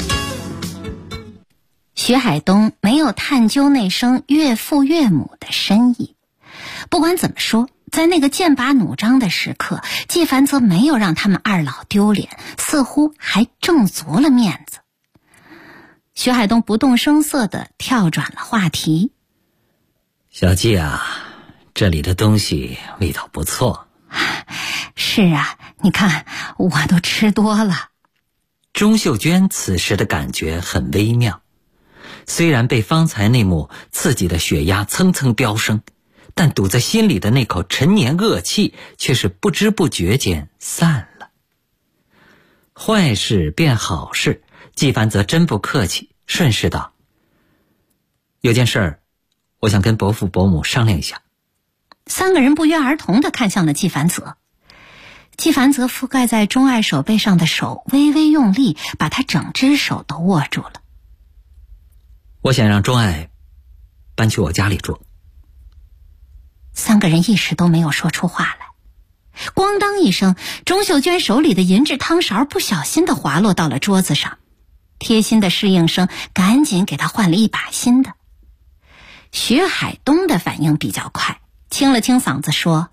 [SPEAKER 13] 徐海东没有探究那声岳父岳母的深意。不管怎么说，在那个剑拔弩张的时刻，纪凡泽没有让他们二老丢脸，似乎还挣足了面子。徐海东不动声色地跳转了话题：“
[SPEAKER 14] 小纪啊，这里的东西味道不错。”“
[SPEAKER 13] 是啊，你看我都吃多了。”
[SPEAKER 14] 钟秀娟此时的感觉很微妙，虽然被方才那幕刺激的血压蹭蹭飙升，但堵在心里的那口陈年恶气却是不知不觉间散了。坏事变好事，纪凡则真不客气，顺势道：“有件事儿，我想跟伯父伯母商量一下。”
[SPEAKER 13] 三个人不约而同地看向了纪凡泽。纪凡泽覆盖在钟爱手背上的手微微用力，把他整只手都握住了。
[SPEAKER 14] “我想让钟爱搬去我家里住。”
[SPEAKER 13] 三个人一时都没有说出话来。咣当一声，钟秀娟手里的银质汤勺不小心地滑落到了桌子上，贴心的侍应生赶紧给他换了一把新的。徐海东的反应比较快，清了清嗓子说：“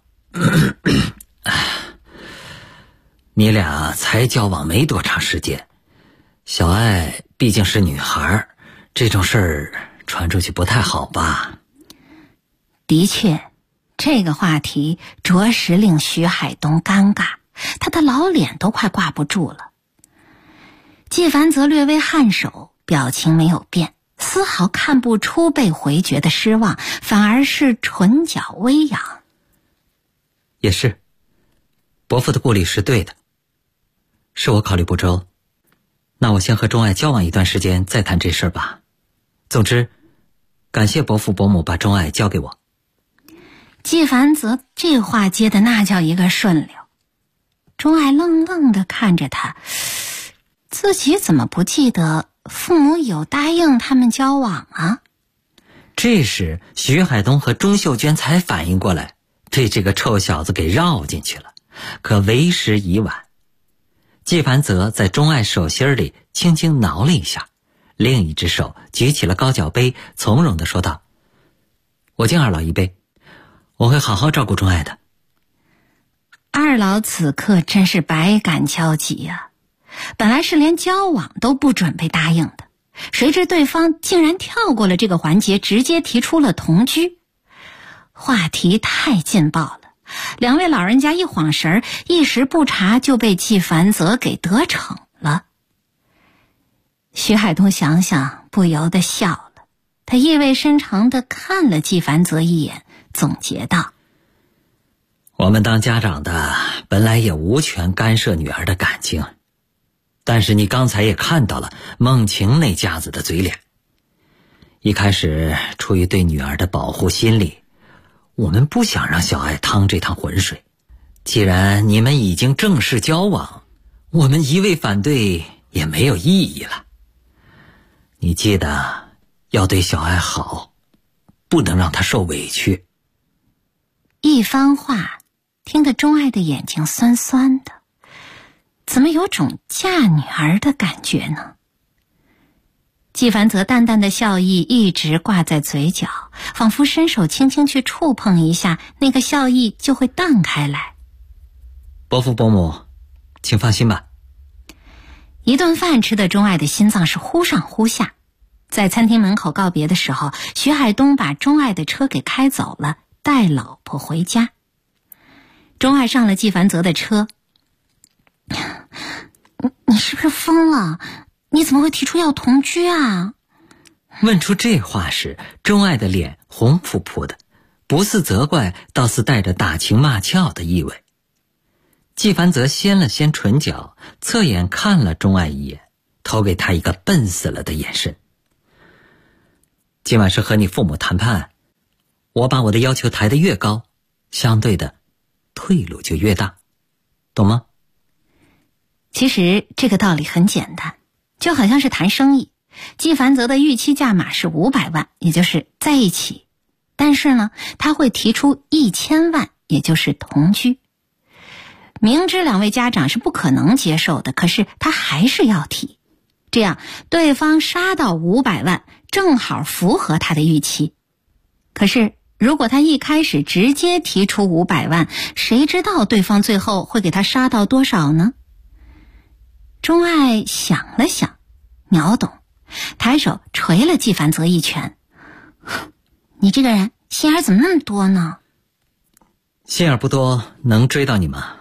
[SPEAKER 14] 你俩才交往没多长时间，小爱毕竟是女孩，这种事儿传出去不太好吧？”
[SPEAKER 13] 的确，这个话题着实令徐海东尴尬，他的老脸都快挂不住了。纪凡则略微颔首，表情没有变，丝毫看不出被回绝的失望，反而是唇角微扬。
[SPEAKER 14] “也是，伯父的顾虑是对的，是我考虑不周，那我先和钟爱交往一段时间再谈这事儿吧。总之，感谢伯父伯母把钟爱交给我。”
[SPEAKER 13] 纪凡则这话接的那叫一个顺溜。钟爱愣愣地看着他， 自己怎么不记得父母有答应他们交往啊？
[SPEAKER 14] 这时徐海东和钟秀娟才反应过来，被这个臭小子给绕进去了，可为时已晚。季凡泽在钟爱手心里轻轻挠了一下，另一只手举起了高脚杯，从容地说道：我敬二老一杯，我会好好照顾钟爱的。
[SPEAKER 13] 二老此刻真是百感交集呀，本来是连交往都不准备答应的，谁知对方竟然跳过了这个环节，直接提出了同居。话题太劲爆了，两位老人家一晃神儿，一时不察就被季凡泽给得逞了。徐海东想想不由得笑了，他意味深长地看了季凡泽一眼，总结道：
[SPEAKER 14] 我们当家长的本来也无权干涉女儿的感情，但是你刚才也看到了孟晴那家子的嘴脸。一开始出于对女儿的保护心理，我们不想让小爱趟这趟浑水。既然你们已经正式交往，我们一味反对也没有意义了。你记得要对小爱好，不能让她受委屈。
[SPEAKER 13] 一番话听得钟爱的眼睛酸酸的，怎么有种嫁女儿的感觉呢？季凡泽淡淡的笑意一直挂在嘴角，仿佛伸手轻轻去触碰一下，那个笑意就会淡开来。
[SPEAKER 14] 伯父伯母，请放心吧。
[SPEAKER 13] 一顿饭吃的钟爱的心脏是忽上忽下。在餐厅门口告别的时候，徐海东把钟爱的车给开走了，带老婆回家。钟爱上了季凡泽的车。你是不是疯了？你怎么会提出要同居啊？
[SPEAKER 14] 问出这话时，钟爱的脸红扑扑的，不似责怪，倒似带着打情骂俏的意味。季凡泽掀了掀唇角，侧眼看了钟爱一眼，投给他一个笨死了的眼神。今晚是和你父母谈判，我把我的要求抬得越高，相对的退路就越大，懂吗？
[SPEAKER 13] 其实这个道理很简单，就好像是谈生意，季凡泽的预期价码是500万，也就是在一起，但是呢，他会提出1000万，也就是同居。明知两位家长是不可能接受的，可是他还是要提，这样对方杀到500万，正好符合他的预期。可是如果他一开始直接提出500万，谁知道对方最后会给他杀到多少呢？钟爱想了想，秒懂，抬手捶了季凡泽一拳。你这个人心眼怎么那么多呢？
[SPEAKER 14] 心眼不多，能追到你吗？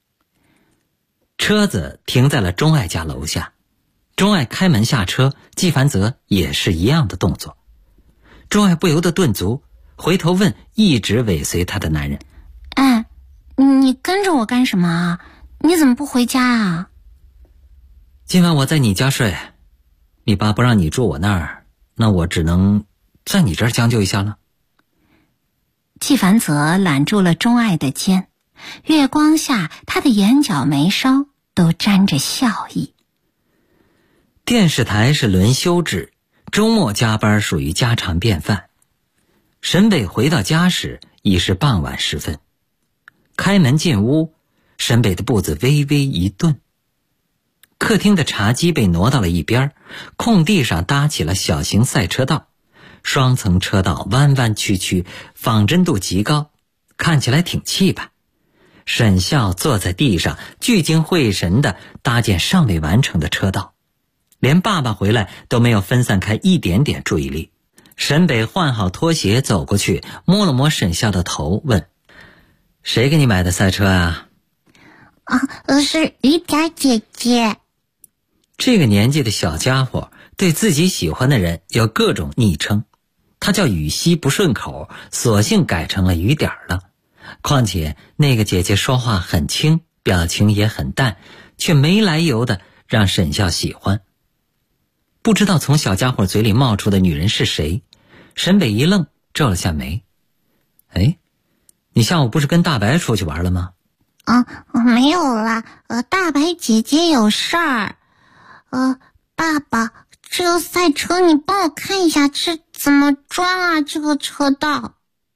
[SPEAKER 14] 车子停在了钟爱家楼下，钟爱开门下车，季凡泽也是一样的动作。钟爱不由得顿足，回头问一直尾随他的男人：
[SPEAKER 13] 哎，你跟着我干什么啊？你怎么不回家啊？
[SPEAKER 14] 今晚我在你家睡，你爸不让你住我那儿，那我只能在你这儿将就一下了。
[SPEAKER 13] 季凡泽揽住了钟爱的肩，月光下他的眼角眉梢都沾着笑意。
[SPEAKER 14] 电视台是轮休制，周末加班属于家常便饭。沈北回到家时已是傍晚时分，开门进屋，沈北的步子微微一顿。客厅的茶几被挪到了一边，空地上搭起了小型赛车道，双层车道弯弯曲曲，仿真度极高，看起来挺气派。沈笑坐在地上，聚精会神地搭建尚未完成的车道，连爸爸回来都没有分散开一点点注意力。沈北换好拖鞋走过去，摸了摸沈笑的头，问：谁给你买的赛车啊？
[SPEAKER 13] 是雨点姐姐。
[SPEAKER 14] 这个年纪的小家伙对自己喜欢的人有各种昵称，他叫雨熙不顺口，索性改成了雨点了。况且那个姐姐说话很轻，表情也很淡，却没来由的让沈笑喜欢。不知道从小家伙嘴里冒出的女人是谁，沈北一愣，皱了下眉。哎，你下午不是跟大白出去玩了吗？
[SPEAKER 13] 没有啦，大白姐姐有事儿。 爸爸，这个赛车你帮我看一下，这怎么装啊？这个车道。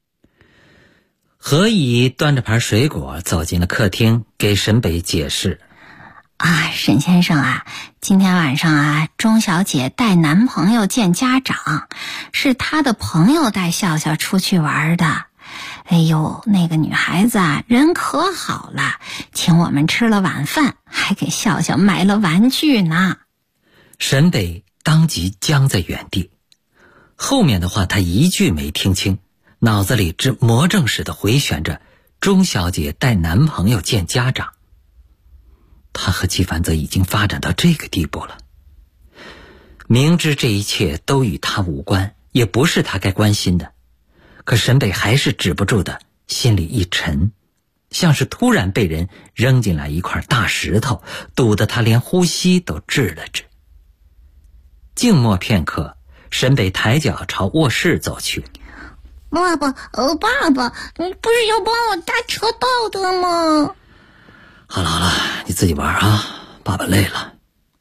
[SPEAKER 14] 何以端着盘水果走进了客厅，给沈北解释。
[SPEAKER 13] 沈先生啊，今天晚上啊，钟小姐带男朋友见家长，是她的朋友带笑笑出去玩的。哎呦，那个女孩子啊，人可好了，请我们吃了晚饭，还给笑笑买了玩具呢。
[SPEAKER 14] 沈北当即僵在原地，后面的话他一句没听清，脑子里只魔怔似的回旋着钟小姐带男朋友见家长。他和纪凡泽已经发展到这个地步了，明知这一切都与他无关，也不是他该关心的，可沈北还是止不住的心里一沉，像是突然被人扔进来一块大石头，堵得他连呼吸都滞了滞。静默片刻，沈北抬脚朝卧室走去。
[SPEAKER 13] 爸爸，你不是要帮我搭车道的吗？
[SPEAKER 14] 好了，你自己玩啊，爸爸累了。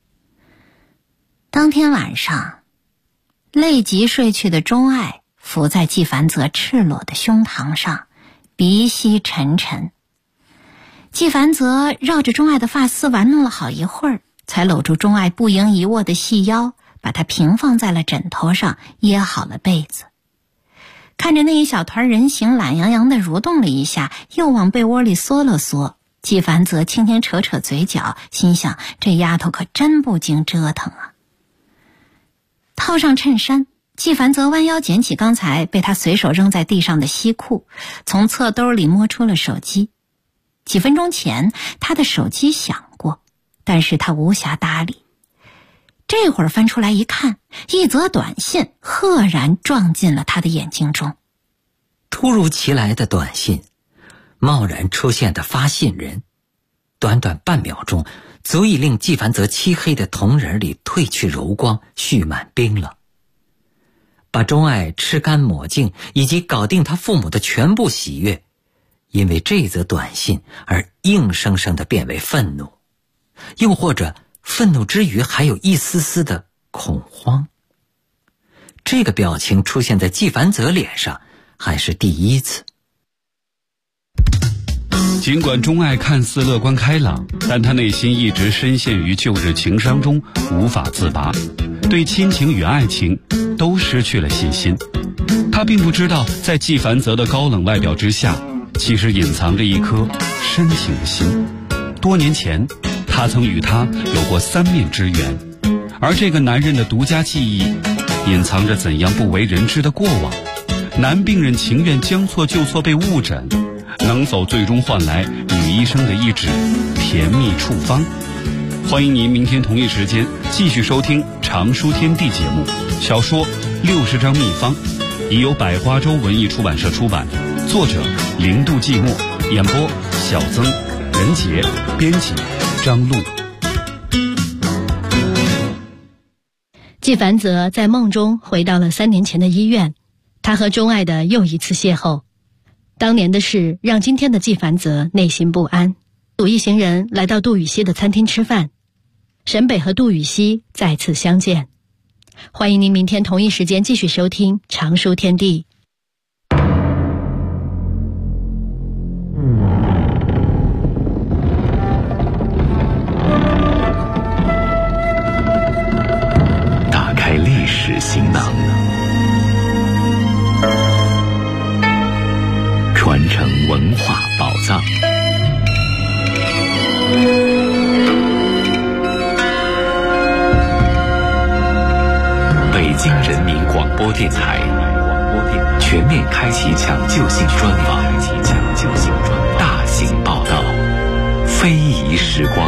[SPEAKER 13] 当天晚上，累极睡去的钟爱伏在纪凡泽赤裸的胸膛上，鼻息沉沉。纪凡泽绕着钟爱的发丝玩弄了好一会儿，才搂住钟爱不盈一握的细腰，把她平放在了枕头上，掖好了被子。看着那一小团人形懒洋洋地蠕动了一下，又往被窝里缩了缩，纪凡泽轻轻扯扯嘴角，心想这丫头可真不经折腾啊。套上衬衫，纪凡泽弯腰捡起刚才被他随手扔在地上的西裤，从侧兜里摸出了手机。几分钟前他的手机响过，但是他无暇搭理。这会儿翻出来一看，一则短信赫然撞进了他的眼睛中。
[SPEAKER 14] 突如其来的短信，贸然出现的发信人，短短半秒钟足以令纪凡泽漆黑的瞳仁里褪去柔光，蓄满冰冷。把钟爱吃干抹净，以及搞定他父母的全部喜悦，因为这则短信而硬生生地变为愤怒，又或者愤怒之余还有一丝丝的恐慌。这个表情出现在纪凡泽脸上还是第一次。
[SPEAKER 12] 尽管钟爱看似乐观开朗，但他内心一直深陷于旧日情伤中无法自拔，对亲情与爱情都失去了信心。他并不知道，在纪凡泽的高冷外表之下，其实隐藏着一颗深情的心。多年前，他曾与他有过3面之缘，而这个男人的独家记忆，隐藏着怎样不为人知的过往。男病人情愿将错就错被误诊，能否最终换来女医生的一纸甜蜜处方？欢迎您明天同一时间继续收听常书天地节目。小说60张秘方已由百花洲文艺出版社出版，作者零度寂寞，演播小曾、任杰，编辑张璐。
[SPEAKER 8] 纪凡泽在梦中回到了3年前的医院，他和钟爱的又一次邂逅。当年的事让今天的纪凡泽内心不安。一行人来到杜雨溪的餐厅吃饭，沈北和杜雨溪再次相见。欢迎您明天同一时间继续收听常书天地。
[SPEAKER 2] 打开历史行囊，传承文化宝藏。北京人民广播电台全面开启抢救性专访，大型报道，非遗时光。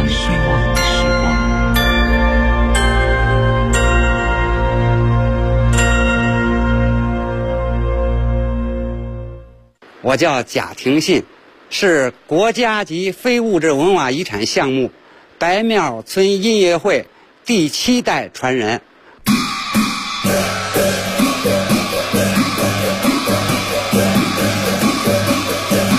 [SPEAKER 15] 我叫贾廷信，是国家级非物质文化遗产项目白庙村音乐会第7代传人。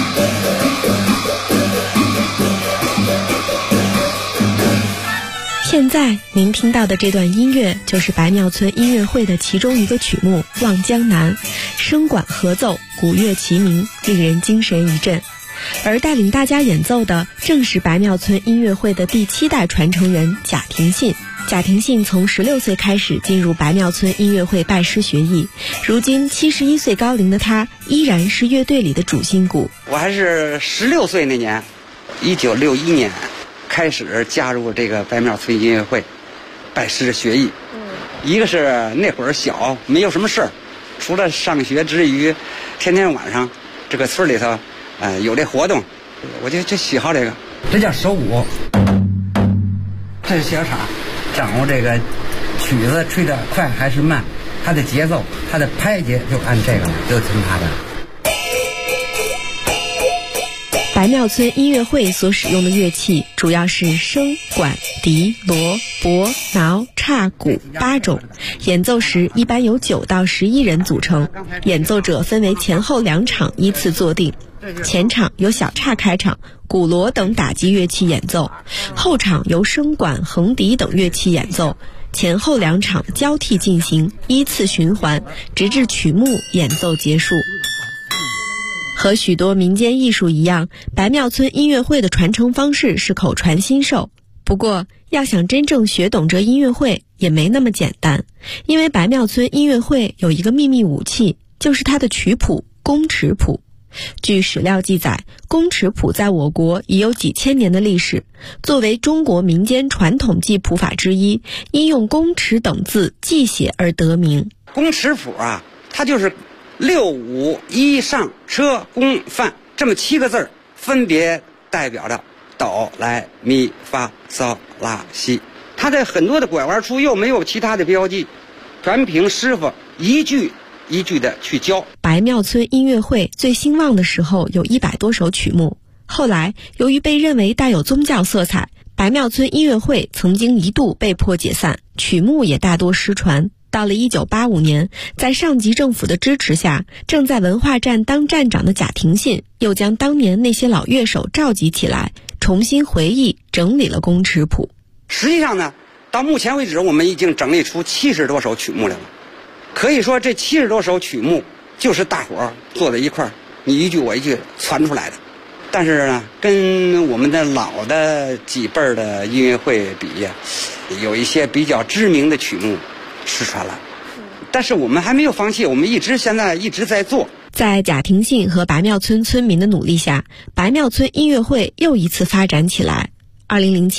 [SPEAKER 8] 现
[SPEAKER 16] 现在您听到的这段音乐就是白庙村音乐会的其中一个曲目《望江南》，声管合奏，鼓乐齐鸣，令人精神一振。而带领大家演奏的正是白庙村音乐会的第7代传承人贾廷信。贾廷信从16岁开始进入白庙村音乐会拜师学艺，如今71岁高龄的他依然是乐队里的主心骨。
[SPEAKER 15] 我还是16岁那年，1961年开始加入这个白庙村音乐会，拜师学艺。一个是那会儿小，没有什么事儿，除了上学之余，天天晚上这个村里头，有这活动，我就喜好这个。这叫手鼓，这是小叉，掌握这个曲子吹得快还是慢，它的节奏，它的拍节就按这个，就听它的。
[SPEAKER 16] 白庙村音乐会所使用的乐器主要是笙、管、笛、锣、钹、挠、叉、鼓8种，演奏时一般由9到11人组成，演奏者分为前后2场依次坐定。前场由小叉开场，鼓锣等打击乐器演奏，后场由笙管、横笛等乐器演奏，前后2场交替进行，依次循环，直至曲目演奏结束。和许多民间艺术一样，白庙村音乐会的传承方式是口传心授。不过，要想真正学懂这音乐会也没那么简单，因为白庙村音乐会有一个秘密武器，就是它的曲谱宫尺谱。据史料记载，宫尺谱在我国已有几千年的历史，作为中国民间传统记谱法之一，因用宫尺等字记写而得名。
[SPEAKER 15] 宫尺谱啊，它就是6、5、1上车宫范这么7个字，分别代表着哆来咪发嗦拉西。它在很多的拐弯处又没有其他的标记，全凭师傅一句一句的去教。
[SPEAKER 16] 白庙村音乐会最兴旺的时候有100多首曲目，后来由于被认为带有宗教色彩，白庙村音乐会曾经一度被迫解散，曲目也大多失传。到了1985年，在上级政府的支持下，正在文化站当站长的贾廷信又将当年那些老乐手召集起来，重新回忆整理了宫尺谱。
[SPEAKER 15] 实际上呢，到目前为止我们已经整理出70多首曲目来了。可以说这70多首曲目就是大伙儿坐在一块儿，你一句我一句传出来的。但是呢，跟我们的老的几辈儿的音乐会比呀，有一些比较知名的曲目失传了。但是我们还没有放弃，我们现在一直在做。
[SPEAKER 16] 在贾廷信和白庙村村民的努力下，白庙村音乐会又一次发展起来。2007